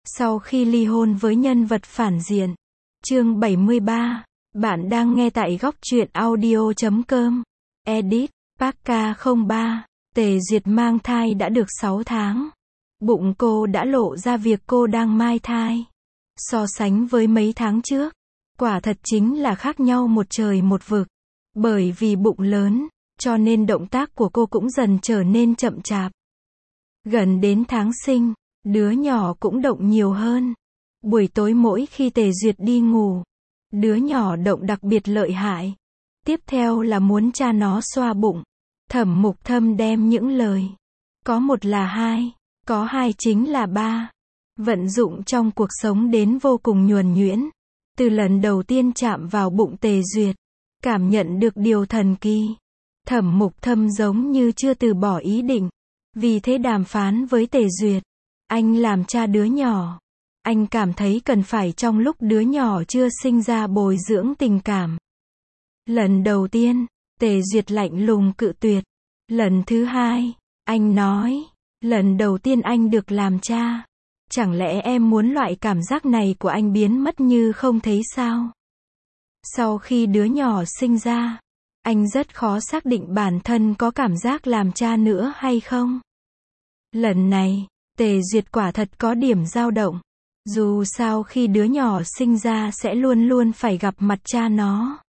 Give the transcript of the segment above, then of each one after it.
Sau khi ly hôn với nhân vật phản diện. Chương 73. Bạn đang nghe tại góc truyện audio.com. Edit. Parka 03. Tề Duyệt mang thai đã được 6 tháng. Bụng cô đã lộ ra việc cô đang mang thai. So sánh với mấy tháng trước, quả thật chính là khác nhau một trời một vực. Bởi vì bụng lớn, cho nên động tác của cô cũng dần trở nên chậm chạp. Gần đến tháng sinh, đứa nhỏ cũng động nhiều hơn. Buổi tối mỗi khi Tề Duyệt đi ngủ, đứa nhỏ động đặc biệt lợi hại. Tiếp theo là muốn cha nó xoa bụng. Thẩm Mục Thâm đem những lời có một là hai, có hai chính là ba, vận dụng trong cuộc sống đến vô cùng nhuần nhuyễn. Từ lần đầu tiên chạm vào bụng Tề Duyệt, cảm nhận được điều thần kỳ. Thẩm Mục Thâm giống như chưa từ bỏ ý định. Vì thế đàm phán với Tề Duyệt. Anh làm cha đứa nhỏ. Anh cảm thấy cần phải trong lúc đứa nhỏ chưa sinh ra bồi dưỡng tình cảm. Lần đầu tiên, Tề Duyệt lạnh lùng cự tuyệt. Lần thứ hai, anh nói, lần đầu tiên anh được làm cha. Chẳng lẽ em muốn loại cảm giác này của anh biến mất như không thấy sao? Sau khi đứa nhỏ sinh ra, anh rất khó xác định bản thân có cảm giác làm cha nữa hay không. Lần này, Tề Duyệt quả thật có điểm dao động. Dù sao khi đứa nhỏ sinh ra sẽ luôn luôn phải gặp mặt cha nó.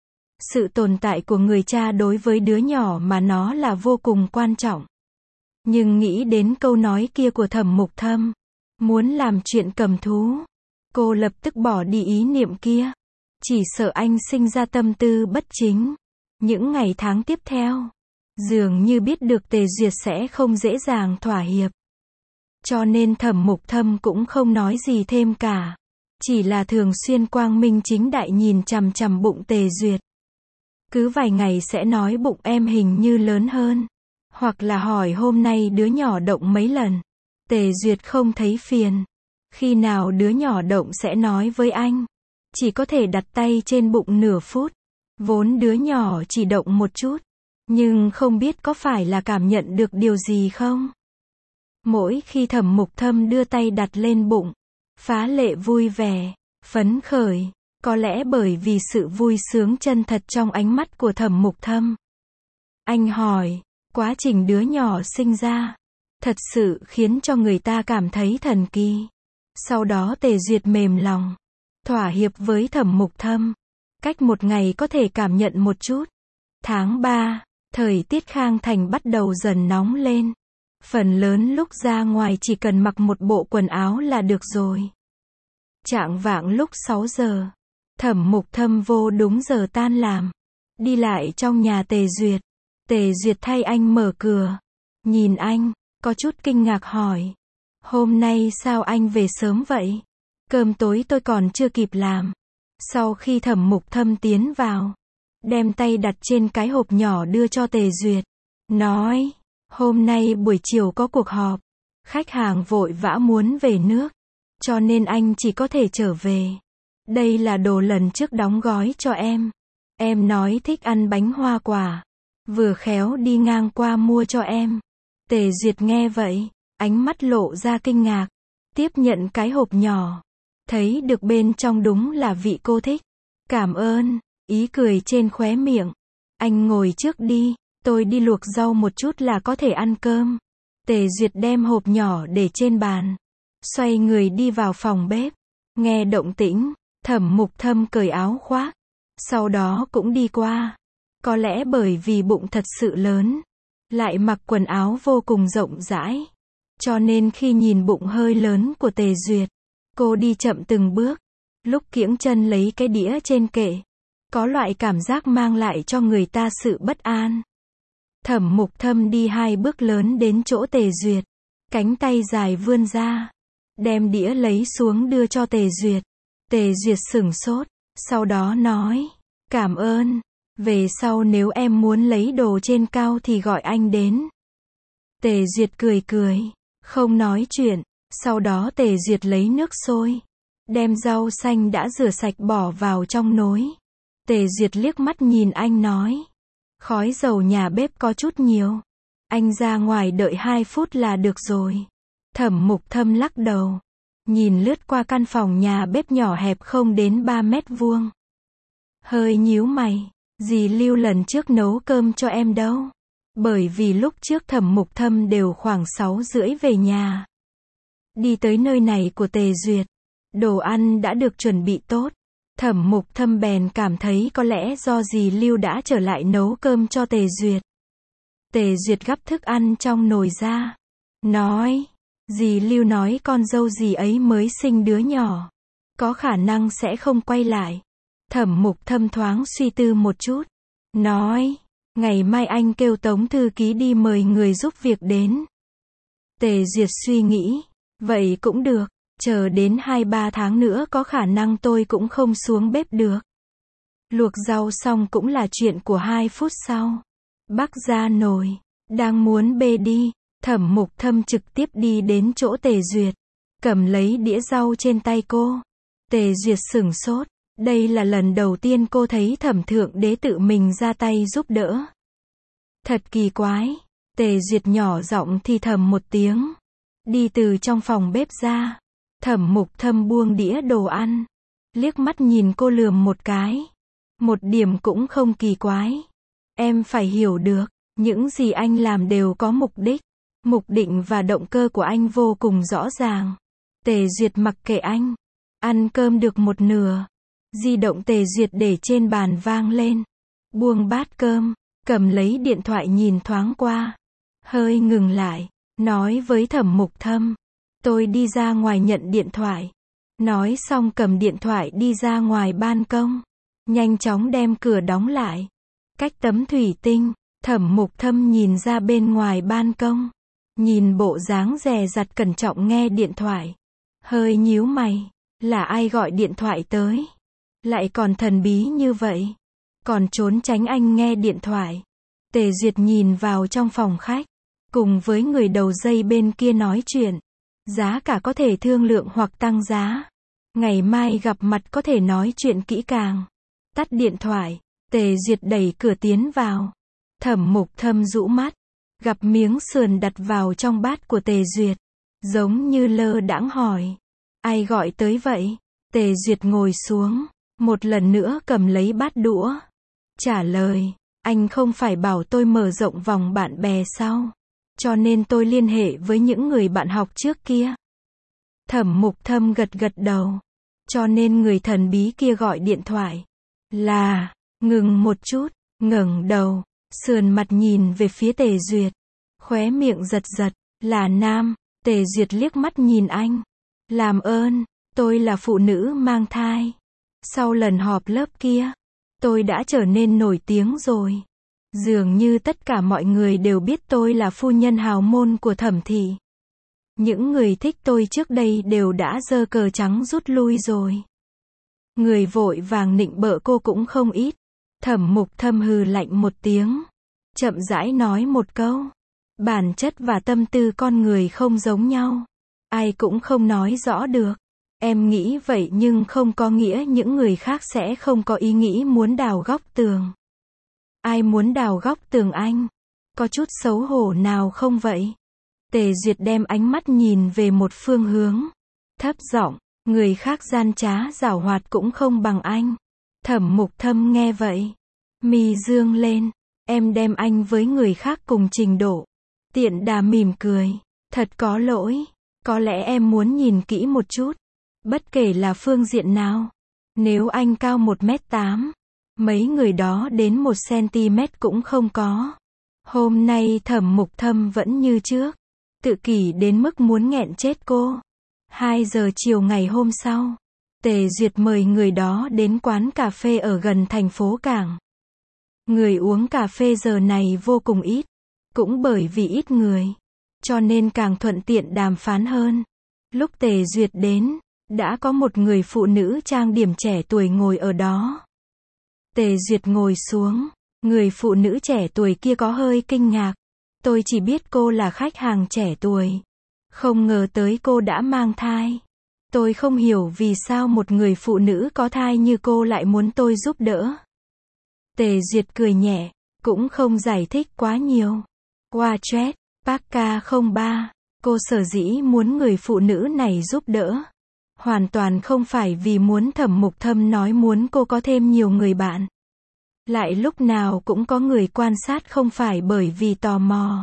Sự tồn tại của người cha đối với đứa nhỏ mà nó là vô cùng quan trọng. Nhưng nghĩ đến câu nói kia của Thẩm Mục Thâm, muốn làm chuyện cầm thú, cô lập tức bỏ đi ý niệm kia. Chỉ sợ anh sinh ra tâm tư bất chính. Những ngày tháng tiếp theo, dường như biết được Tề Duyệt sẽ không dễ dàng thỏa hiệp. Cho nên Thẩm Mục Thâm cũng không nói gì thêm cả. Chỉ là thường xuyên quang minh chính đại nhìn chằm chằm bụng Tề Duyệt. Cứ vài ngày sẽ nói bụng em hình như lớn hơn. Hoặc là hỏi hôm nay đứa nhỏ động mấy lần. Tề Duyệt không thấy phiền. Khi nào đứa nhỏ động sẽ nói với anh. Chỉ có thể đặt tay trên bụng nửa phút. Vốn đứa nhỏ chỉ động một chút. Nhưng không biết có phải là cảm nhận được điều gì không? Mỗi khi Thẩm Mục Thâm đưa tay đặt lên bụng, phá lệ vui vẻ, phấn khởi. Có lẽ bởi vì sự vui sướng chân thật trong ánh mắt của Thẩm Mục Thâm. Anh hỏi, quá trình đứa nhỏ sinh ra, thật sự khiến cho người ta cảm thấy thần kỳ. Sau đó Tề Duyệt mềm lòng, thỏa hiệp với Thẩm Mục Thâm. Cách một ngày có thể cảm nhận một chút. Tháng 3, thời tiết Khang Thành bắt đầu dần nóng lên. Phần lớn lúc ra ngoài chỉ cần mặc một bộ quần áo là được rồi. Chạng vạng lúc 6 giờ, Thẩm Mục Thâm vô đúng giờ tan làm. Đi lại trong nhà Tề Duyệt. Tề Duyệt thay anh mở cửa. Nhìn anh, có chút kinh ngạc hỏi. Hôm nay sao anh về sớm vậy? Cơm tối tôi còn chưa kịp làm. Sau khi Thẩm Mục Thâm tiến vào, đem tay đặt trên cái hộp nhỏ đưa cho Tề Duyệt. Nói, hôm nay buổi chiều có cuộc họp. Khách hàng vội vã muốn về nước. Cho nên anh chỉ có thể trở về. Đây là đồ lần trước đóng gói cho em. Em nói thích ăn bánh hoa quả. Vừa khéo đi ngang qua mua cho em. Tề Duyệt nghe vậy, ánh mắt lộ ra kinh ngạc. Tiếp nhận cái hộp nhỏ. Thấy được bên trong đúng là vị cô thích. Cảm ơn, ý cười trên khóe miệng. Anh ngồi trước đi, tôi đi luộc rau một chút là có thể ăn cơm. Tề Duyệt đem hộp nhỏ để trên bàn. Xoay người đi vào phòng bếp. Nghe động tĩnh, Thẩm Mục Thâm cởi áo khoác. Sau đó cũng đi qua. Có lẽ bởi vì bụng thật sự lớn. Lại mặc quần áo vô cùng rộng rãi. Cho nên khi nhìn bụng hơi lớn của Tề Duyệt, cô đi chậm từng bước. Lúc kiễng chân lấy cái đĩa trên kệ, có loại cảm giác mang lại cho người ta sự bất an. Thẩm Mục Thâm đi 2 bước lớn đến chỗ Tề Duyệt. Cánh tay dài vươn ra. Đem đĩa lấy xuống đưa cho Tề Duyệt. Tề Duyệt sửng sốt. Sau đó nói. Cảm ơn. Về sau nếu em muốn lấy đồ trên cao thì gọi anh đến. Tề Duyệt cười cười. Không nói chuyện. Sau đó Tề Duyệt lấy nước sôi. Đem rau xanh đã rửa sạch bỏ vào trong nồi. Tề Duyệt liếc mắt nhìn anh nói. Khói dầu nhà bếp có chút nhiều. Anh ra ngoài đợi 2 phút là được rồi. Thẩm Mục Thâm lắc đầu. nhìn lướt qua căn phòng nhà bếp nhỏ hẹp không đến 3 mét vuông. Hơi nhíu mày, dì Lưu lần trước nấu cơm cho em đâu. Bởi vì lúc trước Thẩm Mục Thâm đều khoảng 6:30 về nhà. Đi tới nơi này của Tề Duyệt, đồ ăn đã được chuẩn bị tốt. Thẩm Mục Thâm bèn cảm thấy có lẽ do dì Lưu đã trở lại nấu cơm cho Tề Duyệt. Tề Duyệt gắp thức ăn trong nồi ra, nói, dì Lưu nói con dâu dì ấy mới sinh đứa nhỏ, có khả năng sẽ không quay lại. Thẩm Mục Thâm thoáng suy tư một chút, nói, ngày mai anh kêu Tống thư ký đi mời người giúp việc đến. Tề Duyệt suy nghĩ, vậy cũng được, chờ đến 2-3 tháng nữa có khả năng tôi cũng không xuống bếp được. Luộc rau xong cũng là chuyện của 2 phút sau. Bắc ra nồi, đang muốn bê đi, Thẩm Mục Thâm trực tiếp đi đến chỗ Tề Duyệt, cầm lấy đĩa rau trên tay cô. Tề Duyệt sửng sốt, đây là lần đầu tiên cô thấy Thẩm Thượng Đế tự mình ra tay giúp đỡ. Thật kỳ quái, Tề Duyệt nhỏ giọng thì thầm một tiếng, đi từ trong phòng bếp ra. Thẩm Mục Thâm buông đĩa đồ ăn, liếc mắt nhìn cô lườm một cái. Một điểm cũng không kỳ quái. Em phải hiểu được, những gì anh làm đều có mục đích. Mục đích và động cơ của anh vô cùng rõ ràng. Tề Duyệt mặc kệ anh. Ăn cơm được một nửa. Di động Tề Duyệt để trên bàn vang lên. Buông bát cơm, cầm lấy điện thoại nhìn thoáng qua. Hơi ngừng lại, nói với Thẩm Mục Thâm. Tôi đi ra ngoài nhận điện thoại. Nói xong cầm điện thoại đi ra ngoài ban công. Nhanh chóng đem cửa đóng lại. Cách tấm thủy tinh, Thẩm Mục Thâm nhìn ra bên ngoài ban công. Nhìn bộ dáng dè dặt cẩn trọng nghe điện thoại. Hơi nhíu mày, là ai gọi điện thoại tới? Lại còn thần bí như vậy. Còn trốn tránh anh nghe điện thoại. Tề Duyệt nhìn vào trong phòng khách. Cùng với người đầu dây bên kia nói chuyện. Giá cả có thể thương lượng hoặc tăng giá. Ngày mai gặp mặt có thể nói chuyện kỹ càng. Tắt điện thoại, Tề Duyệt đẩy cửa tiến vào. Thẩm Mục Thâm rũ mắt, gặp miếng sườn đặt vào trong bát của Tề Duyệt, giống như lơ đãng hỏi, ai gọi tới vậy? Tề Duyệt ngồi xuống, một lần nữa cầm lấy bát đũa, trả lời, anh không phải bảo tôi mở rộng vòng bạn bè sao? Cho nên tôi liên hệ với những người bạn học trước kia. Thẩm Mục Thâm gật gật đầu, cho nên người thần bí kia gọi điện thoại là, ngừng một chút, ngẩng đầu, sườn mặt nhìn về phía Tề Duyệt, khóe miệng giật giật, là nam. Tề Duyệt liếc mắt nhìn anh, làm ơn, tôi là phụ nữ mang thai. Sau lần họp lớp kia, tôi đã trở nên nổi tiếng rồi. Dường như tất cả mọi người đều biết tôi là phu nhân hào môn của Thẩm thị. Những người thích tôi trước đây đều đã giơ cờ trắng rút lui rồi. Người vội vàng nịnh bợ cô cũng không ít. Thẩm Mục Thâm hừ lạnh một tiếng, chậm rãi nói một câu. Bản chất và tâm tư con người không giống nhau. Ai cũng không nói rõ được. Em nghĩ vậy nhưng không có nghĩa những người khác sẽ không có ý nghĩ muốn đào góc tường. Ai muốn đào góc tường anh? Có chút xấu hổ nào không vậy? Tề Duyệt đem ánh mắt nhìn về một phương hướng. Thấp giọng, người khác gian trá giảo hoạt cũng không bằng anh. Thẩm Mục Thâm nghe vậy, mi dương lên, em đem anh với người khác cùng trình độ. Tiện đà mỉm cười, thật có lỗi, có lẽ em muốn nhìn kỹ một chút, bất kể là phương diện nào. Nếu anh cao 1m8, mấy người đó đến 1cm cũng không có. Hôm nay Thẩm Mục Thâm vẫn như trước, tự kỷ đến mức muốn nghẹn chết cô. 2 giờ chiều ngày hôm sau, Tề Duyệt mời người đó đến quán cà phê ở gần thành phố Cảng. Người uống cà phê giờ này vô cùng ít, cũng bởi vì ít người, cho nên càng thuận tiện đàm phán hơn. Lúc Tề Duyệt đến, đã có một người phụ nữ trang điểm trẻ tuổi ngồi ở đó. Tề Duyệt ngồi xuống, người phụ nữ trẻ tuổi kia có hơi kinh ngạc. Tôi chỉ biết cô là khách hàng trẻ tuổi, không ngờ tới cô đã mang thai. Tôi không hiểu vì sao một người phụ nữ có thai như cô lại muốn tôi giúp đỡ. Tề Duyệt cười nhẹ, cũng không giải thích quá nhiều. Qua chat, Parka 03, cô sở dĩ muốn người phụ nữ này giúp đỡ. Hoàn toàn không phải vì muốn Thẩm Mục Thâm nói muốn cô có thêm nhiều người bạn. Lại lúc nào cũng có người quan sát không phải bởi vì tò mò.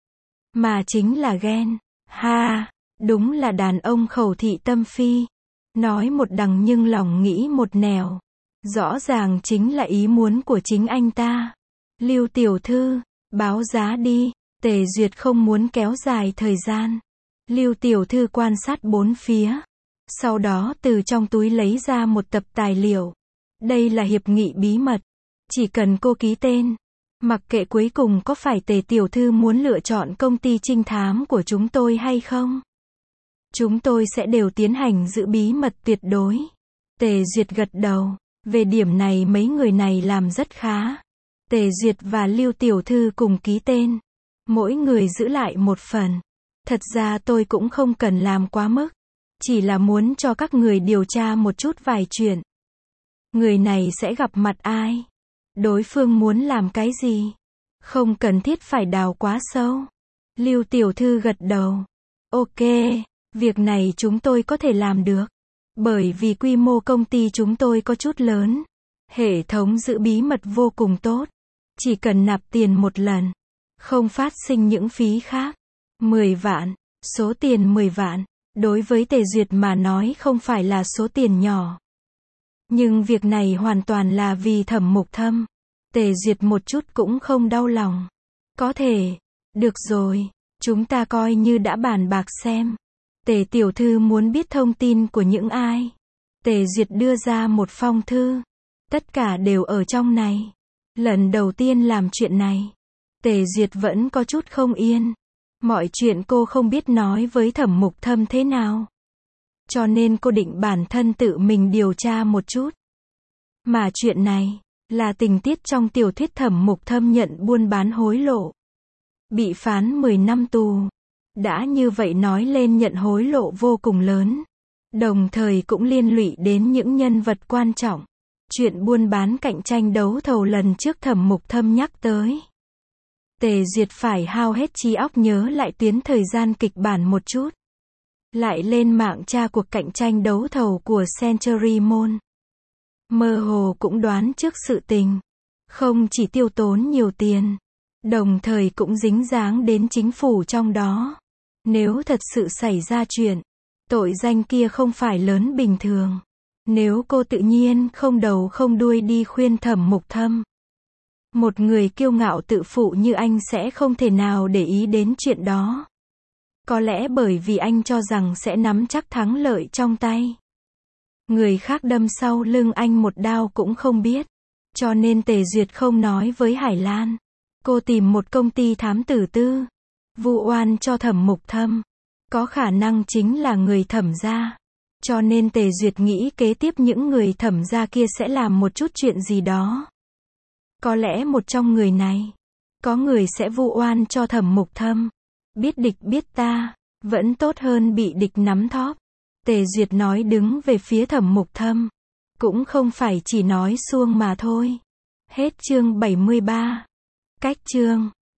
Mà chính là ghen. Ha, đúng là đàn ông khẩu thị tâm phi. Nói một đằng nhưng lòng nghĩ một nẻo. Rõ ràng chính là ý muốn của chính anh ta. Lưu tiểu thư, báo giá đi. Tề Duyệt không muốn kéo dài thời gian. Lưu tiểu thư quan sát bốn phía. Sau đó từ trong túi lấy ra một tập tài liệu. Đây là hiệp nghị bí mật. Chỉ cần cô ký tên. Mặc kệ cuối cùng có phải Tề tiểu thư muốn lựa chọn công ty trinh thám của chúng tôi hay không. Chúng tôi sẽ đều tiến hành giữ bí mật tuyệt đối. Tề Duyệt gật đầu. Về điểm này mấy người này làm rất khá. Tề Duyệt và Lưu tiểu thư cùng ký tên. Mỗi người giữ lại một phần. Thật ra tôi cũng không cần làm quá mức. Chỉ là muốn cho các người điều tra một chút vài chuyện. Người này sẽ gặp mặt ai? Đối phương muốn làm cái gì? Không cần thiết phải đào quá sâu. Lưu tiểu thư gật đầu. Ok, việc này chúng tôi có thể làm được. Bởi vì quy mô công ty chúng tôi có chút lớn. Hệ thống giữ bí mật vô cùng tốt. Chỉ cần nạp tiền một lần. Không phát sinh những phí khác. 10 vạn. Số tiền 10 vạn. Đối với Tề Duyệt mà nói không phải là số tiền nhỏ. Nhưng việc này hoàn toàn là vì Thẩm Mục Thâm. Tề Duyệt một chút cũng không đau lòng. Có thể. Được rồi. Chúng ta coi như đã bàn bạc xem. Tề tiểu thư muốn biết thông tin của những ai. Tề Duyệt đưa ra một phong thư. Tất cả đều ở trong này. Lần đầu tiên làm chuyện này. Tề Duyệt vẫn có chút không yên. Mọi chuyện cô không biết nói với Thẩm Mục Thâm thế nào. Cho nên cô định bản thân tự mình điều tra một chút. Mà chuyện này, là tình tiết trong tiểu thuyết Thẩm Mục Thâm nhận buôn bán hối lộ. Bị phán 10 năm tù. Đã như vậy nói lên nhận hối lộ vô cùng lớn. Đồng thời cũng liên lụy đến những nhân vật quan trọng. Chuyện buôn bán cạnh tranh đấu thầu lần trước Thẩm Mục Thâm nhắc tới. Tề Duyệt phải hao hết trí óc nhớ lại tuyến thời gian kịch bản một chút. Lại lên mạng tra cuộc cạnh tranh đấu thầu của Century Mall. Mơ hồ cũng đoán trước sự tình. Không chỉ tiêu tốn nhiều tiền. Đồng thời cũng dính dáng đến chính phủ trong đó. Nếu thật sự xảy ra chuyện. Tội danh kia không phải lớn bình thường. Nếu cô tự nhiên không đầu không đuôi đi khuyên Thẩm Mục Thâm. Một người kiêu ngạo tự phụ như anh sẽ không thể nào để ý đến chuyện đó. Có lẽ bởi vì anh cho rằng sẽ nắm chắc thắng lợi trong tay. Người khác đâm sau lưng anh một đao cũng không biết. Cho nên Tề Duyệt không nói với Hải Lan. Cô tìm một công ty thám tử tư. Vu oan cho Thẩm Mục Thâm. Có khả năng chính là người Thẩm gia. Cho nên Tề Duyệt nghĩ kế tiếp những người Thẩm gia kia sẽ làm một chút chuyện gì đó. Có lẽ một trong người này, có người sẽ vu oan cho Thẩm Mục Thâm. Biết địch biết ta, vẫn tốt hơn bị địch nắm thóp. Tề Duyệt nói đứng về phía Thẩm Mục Thâm. Cũng không phải chỉ nói suông mà thôi. Hết chương 73. Cách chương